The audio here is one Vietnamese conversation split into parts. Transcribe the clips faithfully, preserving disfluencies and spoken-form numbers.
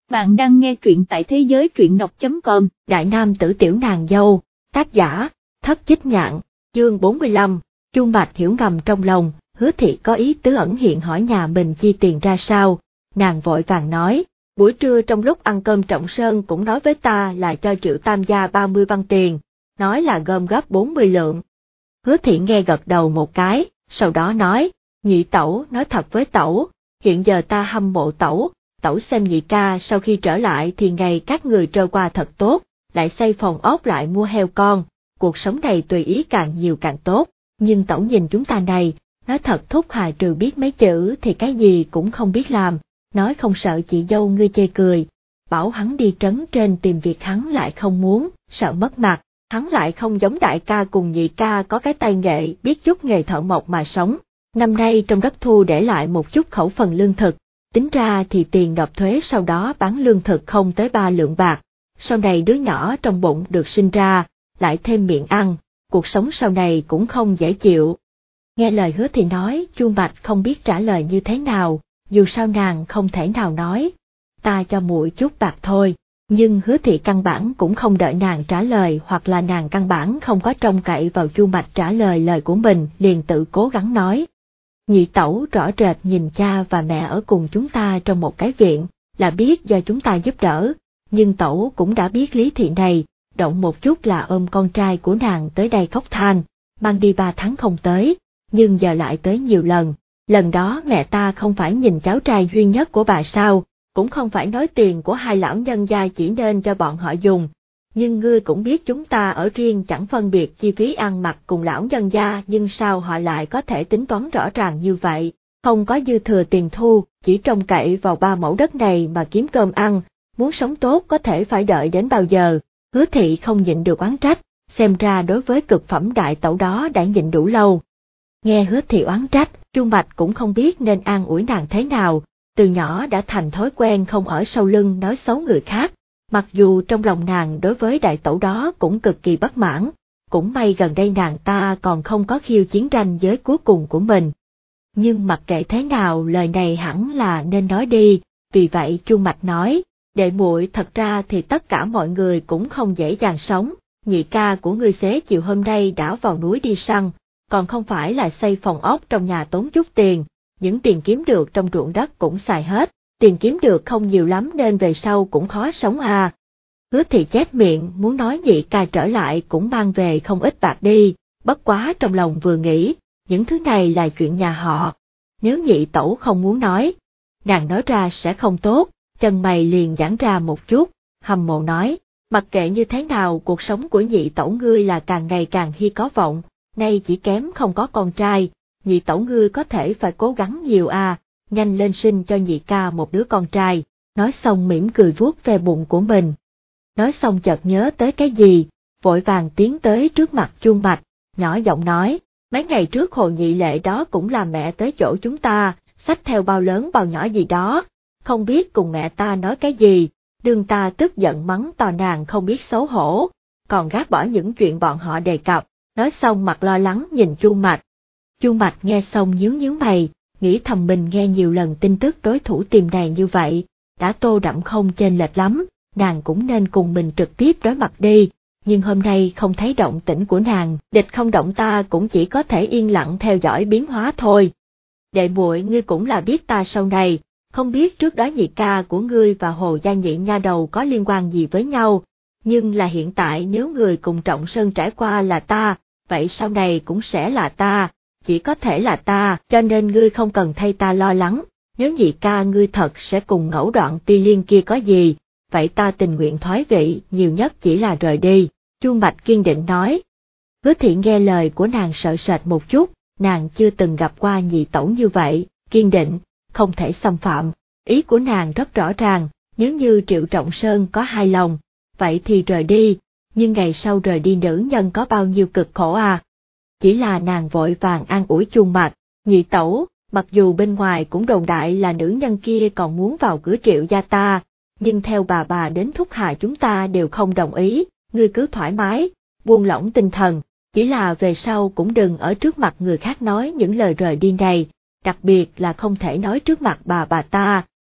Bạn đang nghe truyện tại thế giới truyện đọc chấm com. Đại nam tử tiểu nàng dâu, tác giả, Thất Chích Nhạn, chương bốn mươi lăm, Chu Mạch hiểu ngầm trong lòng, Hứa Thị có ý tứ ẩn hiện hỏi nhà mình chi tiền ra sao, nàng vội vàng nói, buổi trưa trong lúc ăn cơm Trọng Sơn cũng nói với ta là cho Triệu Tam gia ba mươi văn tiền, nói là gom góp bốn mươi lượng. Hứa Thị nghe gật đầu một cái, sau đó nói, nhị tẩu nói thật với tẩu, hiện giờ ta hâm mộ tẩu. Tẩu xem nhị ca sau khi trở lại thì ngày các người trôi qua thật tốt, lại xây phòng ốc lại mua heo con, cuộc sống này tùy ý càng nhiều càng tốt, nhưng tẩu nhìn chúng ta này, nói thật thúc Hà trừ biết mấy chữ thì cái gì cũng không biết làm, nói không sợ chị dâu ngươi chê cười, bảo hắn đi trấn trên tìm việc hắn lại không muốn, sợ mất mặt, hắn lại không giống đại ca cùng nhị ca có cái tay nghệ biết chút nghề thợ mộc mà sống, năm nay trong đất thu để lại một chút khẩu phần lương thực. Tính ra thì tiền nộp thuế sau đó bán lương thực không tới ba lượng bạc, sau này đứa nhỏ trong bụng được sinh ra, lại thêm miệng ăn, cuộc sống sau này cũng không dễ chịu. Nghe lời Hứa Thị nói, Chu Mạch không biết trả lời như thế nào, dù sao nàng không thể nào nói, ta cho muội chút bạc thôi, nhưng Hứa Thị căn bản cũng không đợi nàng trả lời hoặc là nàng căn bản không có trông cậy vào Chu Mạch trả lời lời của mình, liền tự cố gắng nói. Nhị tẩu rõ rệt nhìn cha và mẹ ở cùng chúng ta trong một cái viện, là biết do chúng ta giúp đỡ, nhưng tẩu cũng đã biết lý thị này, động một chút là ôm con trai của nàng tới đây khóc than, mang đi ba tháng không tới, nhưng giờ lại tới nhiều lần, lần đó mẹ ta không phải nhìn cháu trai duy nhất của bà sao, cũng không phải nói tiền của hai lão nhân gia chỉ nên cho bọn họ dùng. Nhưng ngươi cũng biết chúng ta ở riêng chẳng phân biệt chi phí ăn mặc cùng lão nhân gia, nhưng sao họ lại có thể tính toán rõ ràng như vậy, không có dư thừa tiền thu, chỉ trông cậy vào ba mẫu đất này mà kiếm cơm ăn, muốn sống tốt có thể phải đợi đến bao giờ. Hứa Thị không nhịn được oán trách, xem ra đối với cực phẩm đại tẩu đó đã nhịn đủ lâu. Nghe Hứa Thị oán trách, Chu Mạch cũng không biết nên an ủi nàng thế nào, từ nhỏ đã thành thói quen không ở sau lưng nói xấu người khác. Mặc dù trong lòng nàng đối với đại tẩu đó cũng cực kỳ bất mãn, cũng may gần đây nàng ta còn không có khiêu chiến ranh giới cuối cùng của mình. Nhưng mặc kệ thế nào lời này hẳn là nên nói đi, vì vậy Chu Mạch nói, đệ muội thật ra thì tất cả mọi người cũng không dễ dàng sống, nhị ca của ngươi xế chiều hôm nay đã vào núi đi săn, còn không phải là xây phòng ốc trong nhà tốn chút tiền, những tiền kiếm được trong ruộng đất cũng xài hết. Tiền kiếm được không nhiều lắm nên về sau cũng khó sống à. Hứa Thị chép miệng muốn nói nhị ca trở lại cũng mang về không ít bạc đi, bất quá trong lòng vừa nghĩ, những thứ này là chuyện nhà họ. Nếu nhị tẩu không muốn nói, nàng nói ra sẽ không tốt, chân mày liền giãn ra một chút, hâm mộ nói, mặc kệ như thế nào cuộc sống của nhị tẩu ngươi là càng ngày càng hy có vọng, nay chỉ kém không có con trai, nhị tẩu ngươi có thể phải cố gắng nhiều à. Nhanh lên sinh cho nhị ca một đứa con trai, nói xong mỉm cười vuốt ve bụng của mình. Nói xong chợt nhớ tới cái gì, vội vàng tiến tới trước mặt Chu Mạch, nhỏ giọng nói, mấy ngày trước Hồ Nhị Lệ đó cũng là mẹ tới chỗ chúng ta, xách theo bao lớn bao nhỏ gì đó, không biết cùng mẹ ta nói cái gì, đương ta tức giận mắng to nàng không biết xấu hổ, còn gác bỏ những chuyện bọn họ đề cập, nói xong mặt lo lắng nhìn Chu Mạch. Chu Mạch nghe xong nhướng nhướng mày, nghĩ thầm mình nghe nhiều lần tin tức đối thủ tìm nàng như vậy, đã tô đậm không chênh lệch lắm, nàng cũng nên cùng mình trực tiếp đối mặt đi, nhưng hôm nay không thấy động tĩnh của nàng, địch không động ta cũng chỉ có thể yên lặng theo dõi biến hóa thôi. Đệ muội ngươi cũng là biết ta sau này, không biết trước đó nhị ca của ngươi và Hồ gia nhị nha đầu có liên quan gì với nhau, nhưng là hiện tại nếu người cùng Trọng Sơn trải qua là ta, vậy sau này cũng sẽ là ta. Chỉ có thể là ta, cho nên ngươi không cần thay ta lo lắng, nếu nhị ca ngươi thật sẽ cùng Ngẫu Đoạn Ti Liên kia có gì, vậy ta tình nguyện thoái vị, nhiều nhất chỉ là rời đi, Chu Mạch kiên định nói. Hứa Thị nghe lời của nàng sợ sệt một chút, nàng chưa từng gặp qua nhị tẩu như vậy, kiên định, không thể xâm phạm, ý của nàng rất rõ ràng, nếu như Triệu Trọng Sơn có hai lòng, vậy thì rời đi, nhưng ngày sau rời đi nữ nhân có bao nhiêu cực khổ à. Chỉ là nàng vội vàng an ủi Chu Mạch, nhị tẩu, mặc dù bên ngoài cũng đồn đại là nữ nhân kia còn muốn vào cửa Triệu gia ta, nhưng theo bà bà đến thúc hạ chúng ta đều không đồng ý, ngươi cứ thoải mái, buông lỏng tinh thần, chỉ là về sau cũng đừng ở trước mặt người khác nói những lời rời đi này, đặc biệt là không thể nói trước mặt bà bà ta,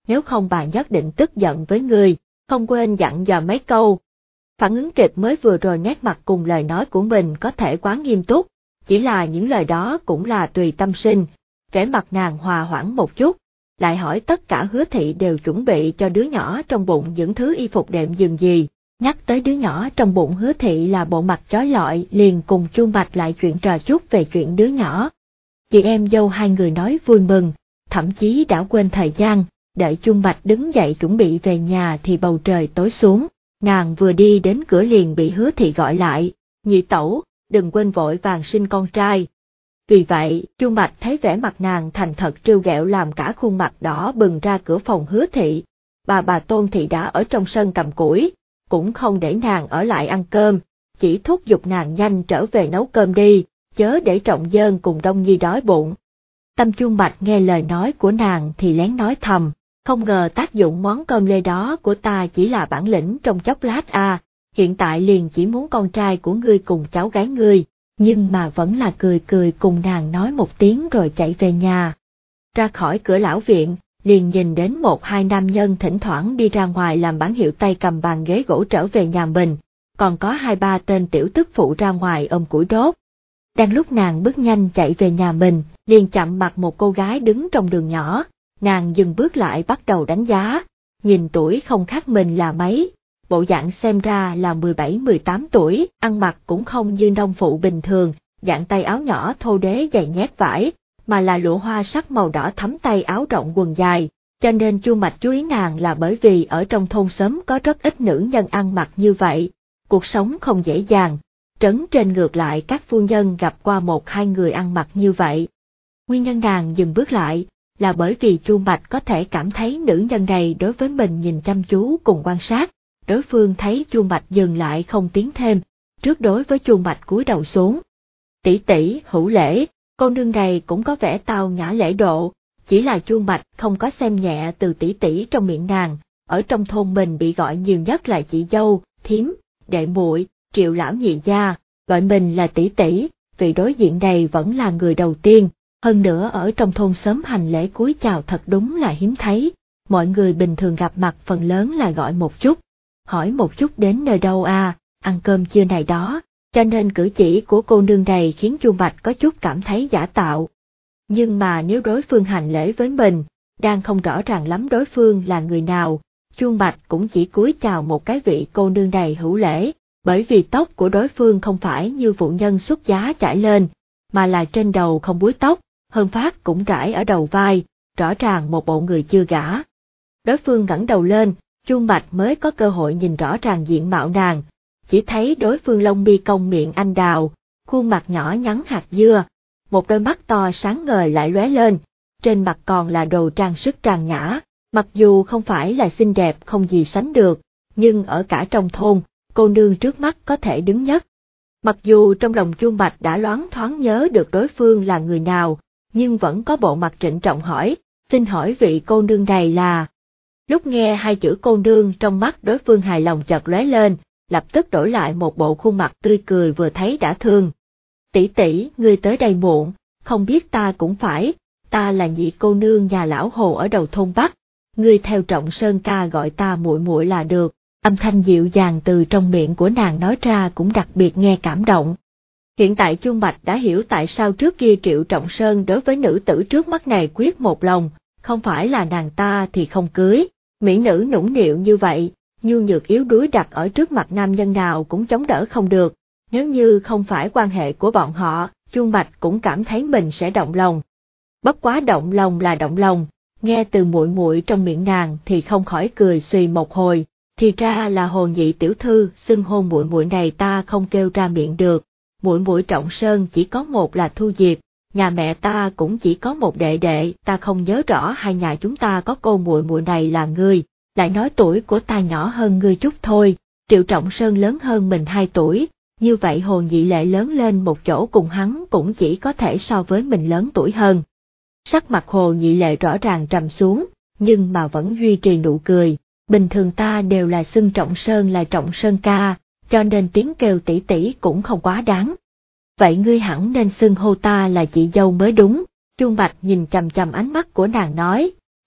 nếu không bà nhất định tức giận với ngươi, không quên dặn dò mấy câu. Phản ứng kịp mới vừa rồi nét mặt cùng lời nói của mình có thể quá nghiêm túc, chỉ là những lời đó cũng là tùy tâm sinh, vẻ mặt nàng hòa hoãn một chút, lại hỏi tất cả Hứa Thị đều chuẩn bị cho đứa nhỏ trong bụng những thứ y phục đệm giường gì. Nhắc tới đứa nhỏ trong bụng Hứa Thị là bộ mặt chói lọi, liền cùng Chu Bạch lại chuyện trò chút về chuyện đứa nhỏ. Chị em dâu hai người nói vui mừng, thậm chí đã quên thời gian, đợi Chu Bạch đứng dậy chuẩn bị về nhà thì bầu trời tối xuống, nàng vừa đi đến cửa liền bị Hứa Thị gọi lại, nhị tẩu, đừng quên vội vàng sinh con trai. Vì vậy, Chu Bạch thấy vẻ mặt nàng thành thật trêu ghẹo làm cả khuôn mặt đỏ bừng ra cửa phòng Hứa Thị. Bà bà Tôn Thị đã ở trong sân cầm củi, cũng không để nàng ở lại ăn cơm, chỉ thúc giục nàng nhanh trở về nấu cơm đi, chớ để Trọng Dơn cùng Đông Nhi đói bụng. Tâm Chu Bạch nghe lời nói của nàng thì lén nói thầm, không ngờ tác dụng món cơm lê đó của ta chỉ là bản lĩnh trong chốc lát à, hiện tại liền chỉ muốn con trai của ngươi cùng cháu gái ngươi, nhưng mà vẫn là cười cười cùng nàng nói một tiếng rồi chạy về nhà. Ra khỏi cửa lão viện, liền nhìn đến một hai nam nhân thỉnh thoảng đi ra ngoài làm bản hiệu tay cầm bàn ghế gỗ trở về nhà mình, còn có hai ba tên tiểu tức phụ ra ngoài ôm củi đốt. Đang lúc nàng bước nhanh chạy về nhà mình, liền chạm mặt một cô gái đứng trong đường nhỏ, nàng dừng bước lại bắt đầu đánh giá, nhìn tuổi không khác mình là mấy, bộ dạng xem ra là mười bảy mười tám tuổi, ăn mặc cũng không như nông phụ bình thường, dạng tay áo nhỏ thô đế dày nhét vải, mà là lụa hoa sắc màu đỏ thắm tay áo rộng quần dài, cho nên Chu Mạch chú ý nàng là bởi vì ở trong thôn xóm có rất ít nữ nhân ăn mặc như vậy, cuộc sống không dễ dàng, trấn trên ngược lại các phu nhân gặp qua một hai người ăn mặc như vậy. Nguyên nhân nàng dừng bước lại, là bởi vì Chu Mạch có thể cảm thấy nữ nhân này đối với mình nhìn chăm chú cùng quan sát, đối phương thấy Chu Mạch dừng lại không tiến thêm, trước đối với Chu Mạch cúi đầu xuống. Tỷ tỷ hữu lễ, cô nương này cũng có vẻ tao nhã lễ độ, chỉ là Chu Mạch không có xem nhẹ từ tỷ tỷ trong miệng nàng, ở trong thôn mình bị gọi nhiều nhất là chị dâu, thím, đệ muội, Triệu lão nhị gia, gọi mình là tỷ tỷ, vì đối diện này vẫn là người đầu tiên, hơn nữa ở trong thôn xóm hành lễ cúi chào thật đúng là hiếm thấy, mọi người bình thường gặp mặt phần lớn là gọi một chút, hỏi một chút đến nơi đâu à, ăn cơm chưa này đó, cho nên cử chỉ của cô nương này khiến Chu Mạch có chút cảm thấy giả tạo. Nhưng mà nếu đối phương hành lễ với mình, đang không rõ ràng lắm đối phương là người nào, Chu Mạch cũng chỉ cúi chào một cái vị cô nương này hữu lễ, bởi vì tóc của đối phương không phải như phụ nhân xuất giá trải lên, mà là trên đầu không búi tóc, hơn phát cũng trải ở đầu vai, rõ ràng một bộ người chưa gả. Đối phương ngẩng đầu lên, Chu Mạch mới có cơ hội nhìn rõ ràng diện mạo nàng, chỉ thấy đối phương lông mi cong miệng anh đào, khuôn mặt nhỏ nhắn hạt dưa, một đôi mắt to sáng ngời lại lóe lên, trên mặt còn là đồ trang sức trang nhã, mặc dù không phải là xinh đẹp không gì sánh được, nhưng ở cả trong thôn, cô nương trước mắt có thể đứng nhất. Mặc dù trong lòng Chu Mạch đã loáng thoáng nhớ được đối phương là người nào, nhưng vẫn có bộ mặt trịnh trọng hỏi, xin hỏi vị cô nương này là... Lúc nghe hai chữ cô nương trong mắt đối phương hài lòng chợt lóe lên, lập tức đổi lại một bộ khuôn mặt tươi cười vừa thấy đã thương. Tỷ tỷ, ngươi tới đây muộn, không biết ta cũng phải, ta là nhị cô nương nhà lão Hồ ở đầu thôn Bắc, ngươi theo Trọng Sơn ca gọi ta muội muội là được. Âm thanh dịu dàng từ trong miệng của nàng nói ra cũng đặc biệt nghe cảm động. Hiện tại Chu Mạch đã hiểu tại sao trước kia Triệu Trọng Sơn đối với nữ tử trước mắt này quyết một lòng, không phải là nàng ta thì không cưới, mỹ nữ nũng nịu như vậy, nhu nhược yếu đuối đặt ở trước mặt nam nhân nào cũng chống đỡ không được, nếu như không phải quan hệ của bọn họ, Chu Mạch cũng cảm thấy mình sẽ động lòng. Bất quá động lòng là động lòng, nghe từ muội muội trong miệng nàng thì không khỏi cười xùy một hồi. Thì ra là Hồ nhị tiểu thư, xưng hô muội muội này ta không kêu ra miệng được, muội muội Trọng Sơn chỉ có một là Thu Diệp, nhà mẹ ta cũng chỉ có một đệ đệ, ta không nhớ rõ hai nhà chúng ta có cô muội muội này là ngươi, lại nói tuổi của ta nhỏ hơn ngươi chút thôi, Triệu Trọng Sơn lớn hơn mình hai tuổi, như vậy Hồ nhị lệ lớn lên một chỗ cùng hắn cũng chỉ có thể so với mình lớn tuổi hơn. Sắc mặt Hồ nhị lệ rõ ràng trầm xuống, nhưng mà vẫn duy trì nụ cười. Bình thường ta đều là xưng Trọng Sơn là Trọng Sơn ca, cho nên tiếng kêu tỷ tỷ cũng không quá đáng. Vậy ngươi hẳn nên xưng hô ta là chị dâu mới đúng, Chu Mạch nhìn chằm chằm ánh mắt của nàng nói,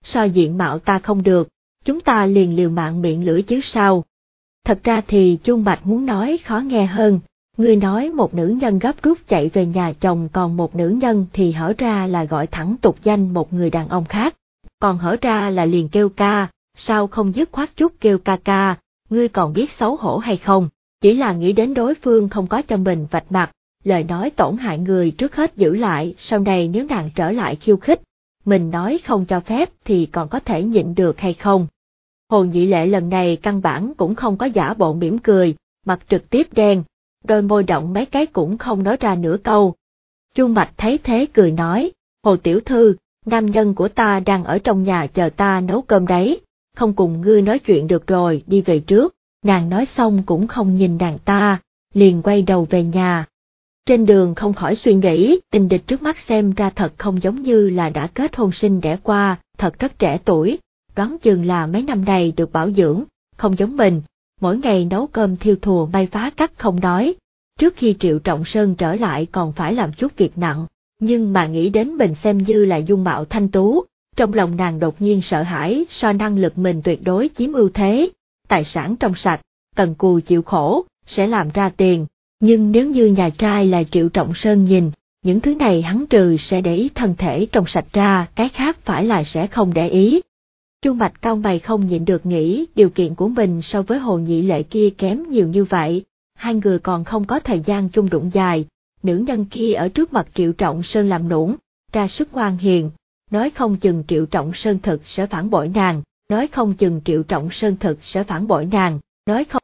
so diện mạo ta không được, chúng ta liền liều mạng miệng lưỡi chứ sao. Thật ra thì Chuông Bạch muốn nói khó nghe hơn, ngươi nói một nữ nhân gấp rút chạy về nhà chồng, còn một nữ nhân thì hở ra là gọi thẳng tục danh một người đàn ông khác, còn hở ra là liền kêu ca, sao không dứt khoát chút kêu ca ca, ngươi còn biết xấu hổ hay không, chỉ là nghĩ đến đối phương không có cho mình vạch mặt, lời nói tổn hại người trước hết giữ lại, sau này nếu nàng trở lại khiêu khích, mình nói không cho phép thì còn có thể nhịn được hay không. Hồ Nhị Lệ lần này căn bản cũng không có giả bộ mỉm cười, mặt trực tiếp đen, đôi môi động mấy cái cũng không nói ra nửa câu. Chuông Bạch thấy thế cười nói, Hồ tiểu thư, nam nhân của ta đang ở trong nhà chờ ta nấu cơm đấy, không cùng ngươi nói chuyện được rồi, đi về trước. Nàng nói xong cũng không nhìn nàng ta, liền quay đầu về nhà. Trên đường không khỏi suy nghĩ, tình địch trước mắt xem ra thật không giống như là đã kết hôn sinh đẻ qua, thật rất trẻ tuổi, đoán chừng là mấy năm này được bảo dưỡng, không giống mình, mỗi ngày nấu cơm thiêu thùa may phá cắt không nói, trước khi Triệu Trọng Sơn trở lại còn phải làm chút việc nặng, nhưng mà nghĩ đến mình xem như là dung mạo thanh tú, trong lòng nàng đột nhiên sợ hãi, so năng lực mình tuyệt đối chiếm ưu thế, tài sản trong sạch, cần cù chịu khổ, sẽ làm ra tiền, nhưng nếu như nhà trai là Triệu Trọng Sơn nhìn, những thứ này hắn trừ sẽ để ý thân thể trong sạch ra, cái khác phải là sẽ không để ý. Chuông Bạch cau mày không nhịn được nghĩ điều kiện của mình so với Hồ Nhị Lệ kia kém nhiều như vậy, hai người còn không có thời gian chung đụng dài, nữ nhân kia ở trước mặt Triệu Trọng Sơn làm nũng, ra sức ngoan hiền, nói không chừng Triệu Trọng Sơn thực sẽ phản bội nàng, nói không chừng Triệu Trọng Sơn thực sẽ phản bội nàng, nói không